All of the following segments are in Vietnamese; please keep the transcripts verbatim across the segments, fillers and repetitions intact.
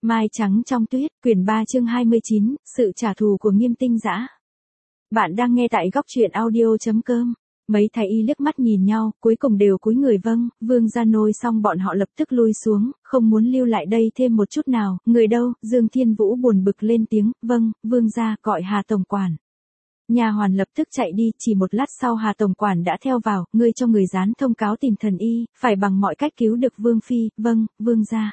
Mai trắng trong tuyết, quyển ba chương hai mươi chín, sự trả thù của Nghiêm Tinh Dã. Bạn đang nghe tại góc truyện audio.com. Mấy thái y liếc mắt nhìn nhau, cuối cùng đều cúi người vâng, Vương gia nôi xong bọn họ lập tức lui xuống, không muốn lưu lại đây thêm một chút nào, người đâu, Dương Thiên Vũ buồn bực lên tiếng, vâng, Vương gia, gọi Hà tổng quản. Nha hoàn lập tức chạy đi, chỉ một lát sau Hà tổng quản đã theo vào, ngươi cho người dán thông cáo tìm thần y, phải bằng mọi cách cứu được Vương phi, vâng, Vương gia.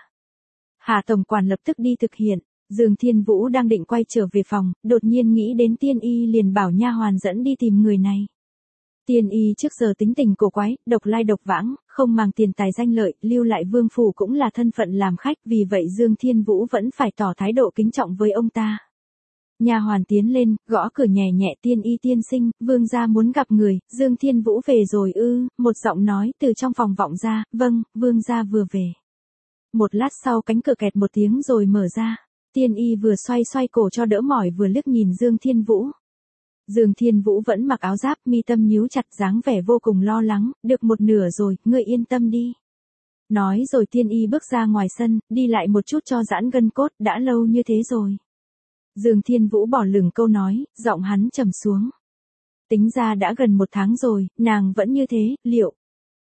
Hà tổng quản lập tức đi thực hiện. Dương Thiên Vũ đang định quay trở về phòng, đột nhiên nghĩ đến Tiên y liền bảo nha hoàn dẫn đi tìm người này. Tiên y trước giờ tính tình cổ quái, độc lai độc vãng, không màng tiền tài danh lợi, lưu lại vương phủ cũng là thân phận làm khách, vì vậy Dương Thiên Vũ vẫn phải tỏ thái độ kính trọng với ông ta. Nha hoàn tiến lên, gõ cửa nhẹ nhẹ, Tiên y tiên sinh, vương gia muốn gặp người. Dương Thiên Vũ về rồi ư? Một giọng nói từ trong phòng vọng ra, vâng, vương gia vừa về. Một lát sau cánh cửa kẹt một tiếng rồi mở ra. Tiên y vừa xoay xoay cổ cho đỡ mỏi vừa liếc nhìn Dương Thiên Vũ. Dương Thiên Vũ vẫn mặc áo giáp, mi tâm nhíu chặt, dáng vẻ vô cùng lo lắng, được một nửa rồi, ngươi yên tâm đi. Nói rồi Tiên y bước ra ngoài sân, đi lại một chút cho giãn gân cốt, đã lâu như thế rồi. Dương Thiên Vũ bỏ lửng câu nói, giọng hắn trầm xuống. Tính ra đã gần một tháng rồi, nàng vẫn như thế, liệu?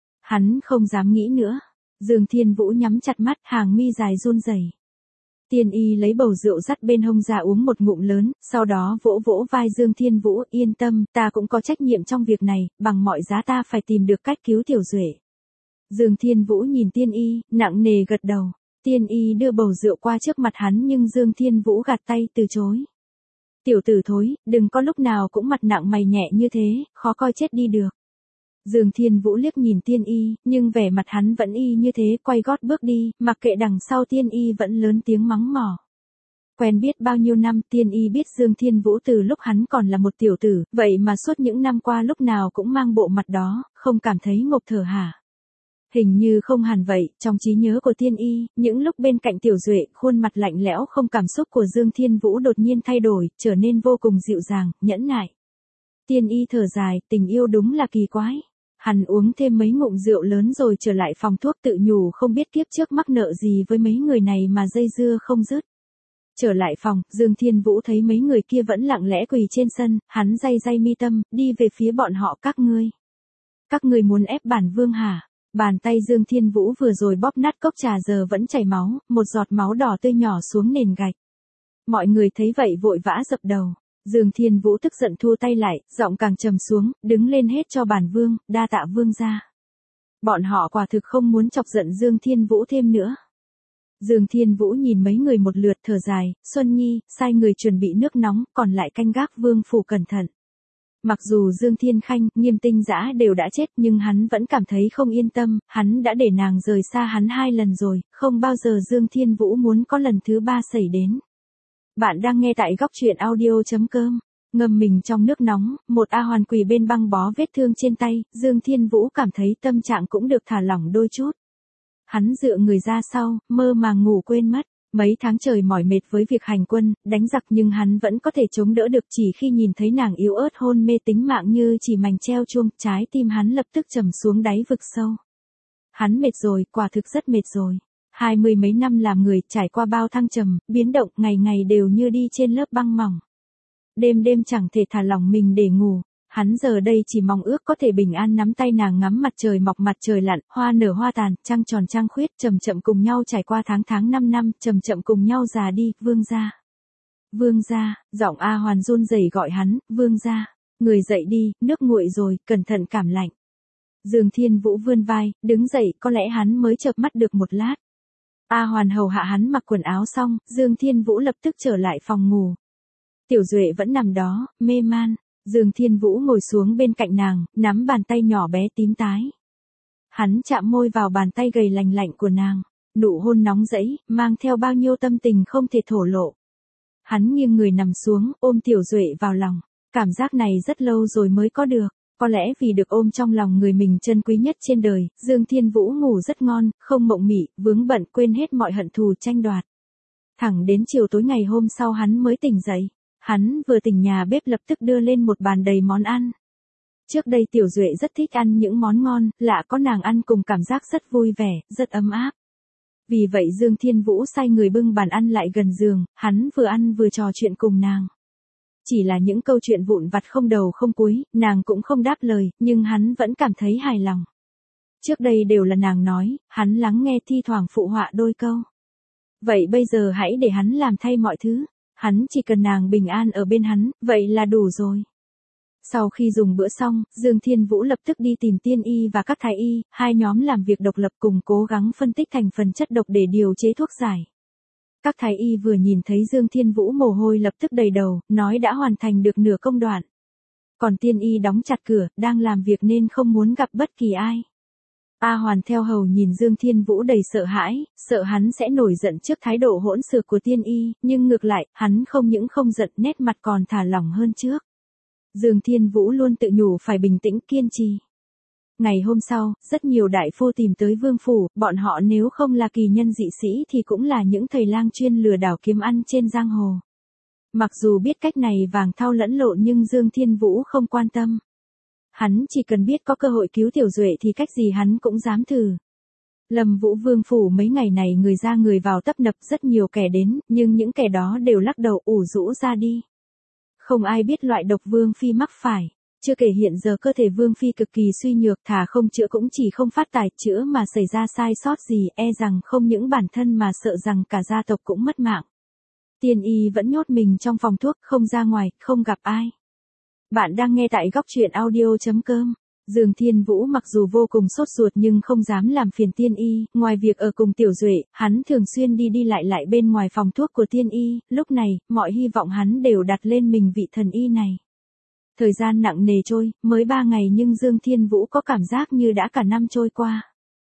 Hắn không dám nghĩ nữa. Dương Thiên Vũ nhắm chặt mắt, hàng mi dài run rẩy. Tiên y lấy bầu rượu dắt bên hông ra uống một ngụm lớn, sau đó vỗ vỗ vai Dương Thiên Vũ, yên tâm, ta cũng có trách nhiệm trong việc này, bằng mọi giá ta phải tìm được cách cứu Tiểu Duệ. Dương Thiên Vũ nhìn Tiên y, nặng nề gật đầu. Tiên y đưa bầu rượu qua trước mặt hắn nhưng Dương Thiên Vũ gạt tay từ chối. Tiểu tử thối, đừng có lúc nào cũng mặt nặng mày nhẹ như thế, khó coi chết đi được. Dương Thiên Vũ liếc nhìn Tiên y, nhưng vẻ mặt hắn vẫn y như thế, quay gót bước đi, mặc kệ đằng sau Tiên y vẫn lớn tiếng mắng mỏ. Quen biết bao nhiêu năm, Tiên y biết Dương Thiên Vũ từ lúc hắn còn là một tiểu tử, vậy mà suốt những năm qua lúc nào cũng mang bộ mặt đó, không cảm thấy ngộp thở hả? Hình như không hẳn vậy, trong trí nhớ của Tiên y, những lúc bên cạnh Tiểu Duệ, khuôn mặt lạnh lẽo không cảm xúc của Dương Thiên Vũ đột nhiên thay đổi, trở nên vô cùng dịu dàng, nhẫn nại. Tiên y thở dài, tình yêu đúng là kỳ quái. Hắn uống thêm mấy ngụm rượu lớn rồi trở lại phòng thuốc tự nhủ không biết kiếp trước mắc nợ gì với mấy người này mà dây dưa không dứt. Trở lại phòng, Dương Thiên Vũ thấy mấy người kia vẫn lặng lẽ quỳ trên sân, hắn day day mi tâm, đi về phía bọn họ, các ngươi. Các ngươi muốn ép bản vương hả? Bàn tay Dương Thiên Vũ vừa rồi bóp nát cốc trà giờ vẫn chảy máu, một giọt máu đỏ tươi nhỏ xuống nền gạch. Mọi người thấy vậy vội vã dập đầu. Dương Thiên Vũ tức giận thua tay lại, giọng càng trầm xuống, đứng lên hết cho bản vương, đa tạ vương gia. Bọn họ quả thực không muốn chọc giận Dương Thiên Vũ thêm nữa. Dương Thiên Vũ nhìn mấy người một lượt thở dài, Xuân Nhi, sai người chuẩn bị nước nóng, còn lại canh gác vương phủ cẩn thận. Mặc dù Dương Thiên Khanh, Nghiêm Tinh Dã đều đã chết nhưng hắn vẫn cảm thấy không yên tâm, hắn đã để nàng rời xa hắn hai lần rồi, không bao giờ Dương Thiên Vũ muốn có lần thứ ba xảy đến. Bạn đang nghe tại góc truyện audio.com. Ngâm mình trong nước nóng, một A Hoàn quỳ bên băng bó vết thương trên tay, Dương Thiên Vũ cảm thấy tâm trạng cũng được thả lỏng đôi chút. Hắn dựa người ra sau, mơ màng ngủ quên mất. Mấy tháng trời mỏi mệt với việc hành quân, đánh giặc nhưng hắn vẫn có thể chống đỡ được, chỉ khi nhìn thấy nàng yếu ớt hôn mê tính mạng như chỉ mảnh treo chuông, trái tim hắn lập tức trầm xuống đáy vực sâu. Hắn mệt rồi, quả thực rất mệt rồi. Hai mươi mấy năm làm người, trải qua bao thăng trầm, biến động, ngày ngày đều như đi trên lớp băng mỏng. Đêm đêm chẳng thể thả lỏng mình để ngủ. Hắn giờ đây chỉ mong ước có thể bình an nắm tay nàng ngắm mặt trời mọc mặt trời lặn, hoa nở hoa tàn, trăng tròn trăng khuyết, chậm chậm cùng nhau trải qua tháng tháng năm năm, chậm chậm cùng nhau già đi, vương gia. Vương gia, giọng A Hoàn run rẩy gọi hắn, vương gia. Người dậy đi, nước nguội rồi, cẩn thận cảm lạnh. Dương Thiên Vũ vươn vai, đứng dậy, có lẽ hắn mới chợp mắt được một lát. A Hoàn hầu hạ hắn mặc quần áo xong, Dương Thiên Vũ lập tức trở lại phòng ngủ. Tiểu Duệ vẫn nằm đó, mê man. Dương Thiên Vũ ngồi xuống bên cạnh nàng, nắm bàn tay nhỏ bé tím tái. Hắn chạm môi vào bàn tay gầy lành lạnh của nàng, nụ hôn nóng rẫy, mang theo bao nhiêu tâm tình không thể thổ lộ. Hắn nghiêng người nằm xuống, ôm Tiểu Duệ vào lòng, cảm giác này rất lâu rồi mới có được. Có lẽ vì được ôm trong lòng người mình trân quý nhất trên đời, Dương Thiên Vũ ngủ rất ngon, không mộng mị, vướng bận, quên hết mọi hận thù tranh đoạt. Thẳng đến chiều tối ngày hôm sau hắn mới tỉnh dậy. Hắn vừa tỉnh nhà bếp lập tức đưa lên một bàn đầy món ăn. Trước đây Tiểu Duệ rất thích ăn những món ngon, lạ có nàng ăn cùng cảm giác rất vui vẻ, rất ấm áp. Vì vậy Dương Thiên Vũ sai người bưng bàn ăn lại gần giường, hắn vừa ăn vừa trò chuyện cùng nàng. Chỉ là những câu chuyện vụn vặt không đầu không cuối, nàng cũng không đáp lời, nhưng hắn vẫn cảm thấy hài lòng. Trước đây đều là nàng nói, hắn lắng nghe thi thoảng phụ họa đôi câu. Vậy bây giờ hãy để hắn làm thay mọi thứ, hắn chỉ cần nàng bình an ở bên hắn, vậy là đủ rồi. Sau khi dùng bữa xong, Dương Thiên Vũ lập tức đi tìm tiên y và các thái y, hai nhóm làm việc độc lập cùng cố gắng phân tích thành phần chất độc để điều chế thuốc giải. Các thái y vừa nhìn thấy Dương Thiên Vũ mồ hôi lập tức đầy đầu, nói đã hoàn thành được nửa công đoạn. Còn tiên y đóng chặt cửa, đang làm việc nên không muốn gặp bất kỳ ai. A Hoàn theo hầu nhìn Dương Thiên Vũ đầy sợ hãi, sợ hắn sẽ nổi giận trước thái độ hỗn xược của tiên y, nhưng ngược lại, hắn không những không giận, nét mặt còn thả lỏng hơn trước. Dương Thiên Vũ luôn tự nhủ phải bình tĩnh kiên trì. Ngày hôm sau, rất nhiều đại phu tìm tới vương phủ, bọn họ nếu không là kỳ nhân dị sĩ thì cũng là những thầy lang chuyên lừa đảo kiếm ăn trên giang hồ. Mặc dù biết cách này vàng thau lẫn lộn nhưng Dương Thiên Vũ không quan tâm. Hắn chỉ cần biết có cơ hội cứu Tiểu Duệ thì cách gì hắn cũng dám thử. Lâm Vũ vương phủ mấy ngày này người ra người vào tấp nập, rất nhiều kẻ đến, nhưng những kẻ đó đều lắc đầu ủ rũ ra đi. Không ai biết loại độc Vương Phi mắc phải. Chưa kể hiện giờ cơ thể Vương Phi cực kỳ suy nhược, thà không chữa cũng chỉ không phát tài, chữa mà xảy ra sai sót gì e rằng không những bản thân mà sợ rằng cả gia tộc cũng mất mạng. Tiên y vẫn nhốt mình trong phòng thuốc, không ra ngoài, không gặp ai. Bạn đang nghe tại góc truyện audio chấm com. Dương Thiên Vũ mặc dù vô cùng sốt ruột nhưng không dám làm phiền tiên y, ngoài việc ở cùng Tiểu Duệ, hắn thường xuyên đi đi lại lại bên ngoài phòng thuốc của tiên y, lúc này, mọi hy vọng hắn đều đặt lên mình vị thần y này. Thời gian nặng nề trôi, mới ba ngày nhưng Dương Thiên Vũ có cảm giác như đã cả năm trôi qua.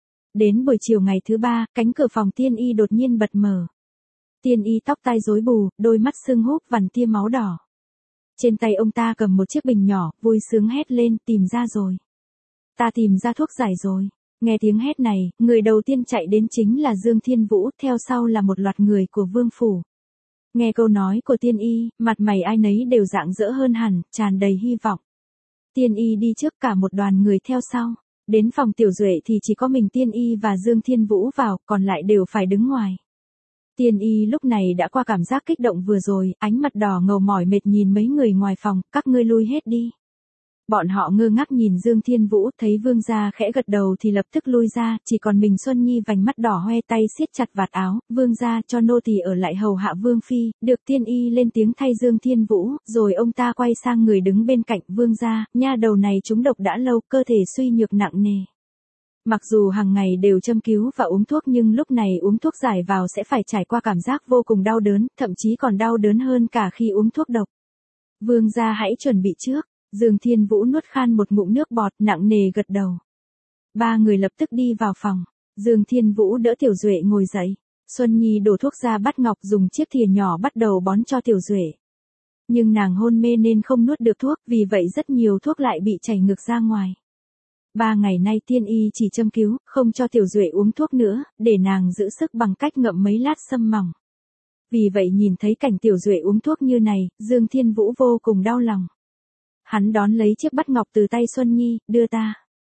Đến buổi chiều ngày thứ ba, cánh cửa phòng tiên y đột nhiên bật mở. Tiên y tóc tai rối bù, đôi mắt sưng húp vằn tia máu đỏ. Trên tay ông ta cầm một chiếc bình nhỏ, vui sướng hét lên, tìm ra rồi. Ta tìm ra thuốc giải rồi. Nghe tiếng hét này, người đầu tiên chạy đến chính là Dương Thiên Vũ, theo sau là một loạt người của vương phủ. Nghe câu nói của tiên y, mặt mày ai nấy đều rạng rỡ hơn hẳn, tràn đầy hy vọng. Tiên y đi trước, cả một đoàn người theo sau. Đến phòng Tiểu Duệ thì chỉ có mình tiên y và Dương Thiên Vũ vào, còn lại đều phải đứng ngoài. Tiên y lúc này đã qua cảm giác kích động vừa rồi, ánh mặt đỏ ngầu mỏi mệt nhìn mấy người ngoài phòng, các ngươi lui hết đi. Bọn họ ngơ ngác nhìn Dương Thiên Vũ, thấy vương gia khẽ gật đầu thì lập tức lui ra, chỉ còn mình Xuân Nhi vành mắt đỏ hoe tay siết chặt vạt áo, vương gia cho nô tỳ ở lại hầu hạ vương phi, được tiên y lên tiếng thay Dương Thiên Vũ, rồi ông ta quay sang người đứng bên cạnh, vương gia, nha đầu này trúng độc đã lâu, cơ thể suy nhược nặng nề. Mặc dù hàng ngày đều châm cứu và uống thuốc nhưng lúc này uống thuốc giải vào sẽ phải trải qua cảm giác vô cùng đau đớn, thậm chí còn đau đớn hơn cả khi uống thuốc độc. Vương gia hãy chuẩn bị trước. Dương Thiên Vũ nuốt khan một ngụm nước bọt, nặng nề gật đầu. Ba người lập tức đi vào phòng. Dương Thiên Vũ đỡ Tiểu Duệ ngồi dậy. Xuân Nhi đổ thuốc ra bắt Ngọc dùng chiếc thìa nhỏ bắt đầu bón cho Tiểu Duệ. Nhưng nàng hôn mê nên không nuốt được thuốc, vì vậy rất nhiều thuốc lại bị chảy ngược ra ngoài. Ba ngày nay tiên y chỉ châm cứu, không cho Tiểu Duệ uống thuốc nữa, để nàng giữ sức bằng cách ngậm mấy lát sâm mỏng. Vì vậy nhìn thấy cảnh Tiểu Duệ uống thuốc như này, Dương Thiên Vũ vô cùng đau lòng. Hắn đón lấy chiếc bát ngọc từ tay Xuân Nhi, đưa ta.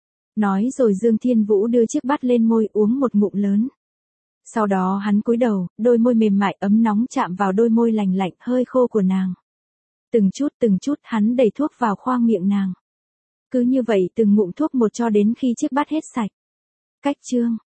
Nói rồi Dương Thiên Vũ đưa chiếc bát lên môi uống một ngụm lớn. Sau đó hắn cúi đầu, đôi môi mềm mại ấm nóng chạm vào đôi môi lành lạnh hơi khô của nàng. Từng chút từng chút hắn đẩy thuốc vào khoang miệng nàng. Cứ như vậy từng ngụm thuốc một cho đến khi chiếc bát hết sạch. Cách chương